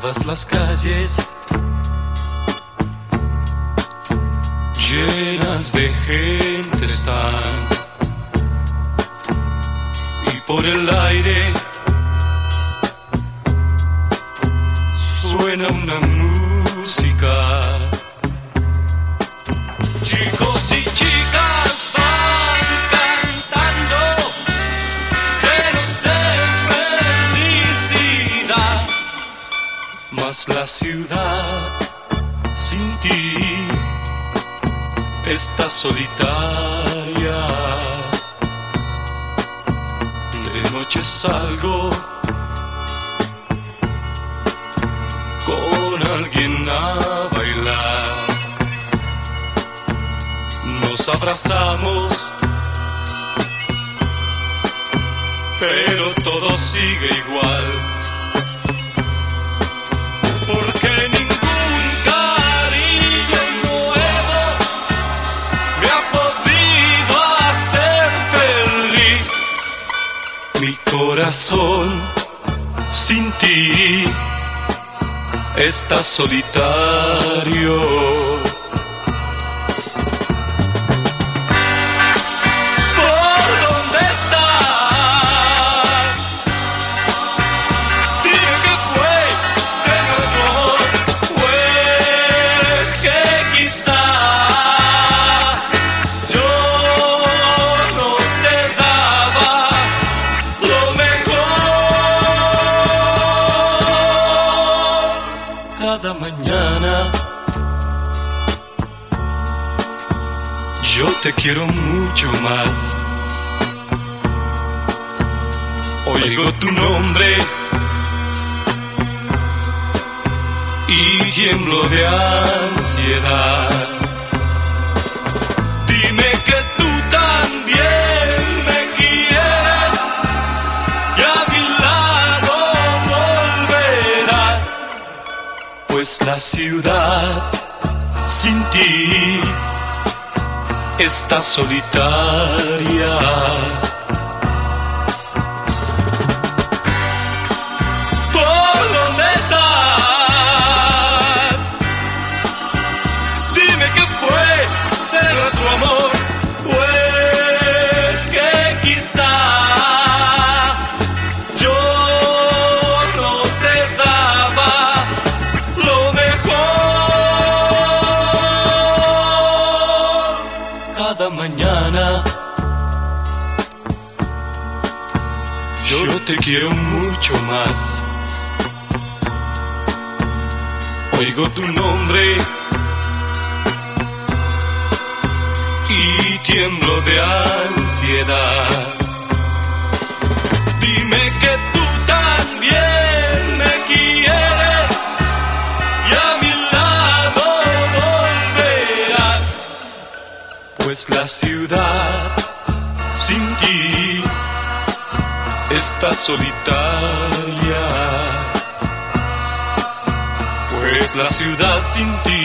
Todas las calles llenas de gente están, y por el aire suena una música. Chicos y chicas van cantando, llenos de felicidad, mas la ciudad sin ti está solitaria. De noche salgo con alguien a bailar, nos abrazamos, pero todo sigue igual, porque ningún cariño nuevo me ha podido hacer feliz. Mi corazón sin ti está solitario. ¿Por dónde estás? Dime qué fue de nuestro amor, pues que quizá yo no te daba lo mejor. Cada mañana yo te quiero mucho más. Oigo tu nombre y tiemblo de ansiedad. Dime que tú también me quieres y a mi lado volverás, pues la ciudad sin ti está solitaria. ¿Por dónde estás? Dime qué fue de nuestro amor, pues que quizá yo no te daba lo mejor. Cada mañana yo te quiero mucho más. Oigo tu nombre y tiemblo de ansiedad. Dime que tú también me quieres y a mi lado volverás, pues la ciudad sin ti está solitaria, pues la ciudad sin ti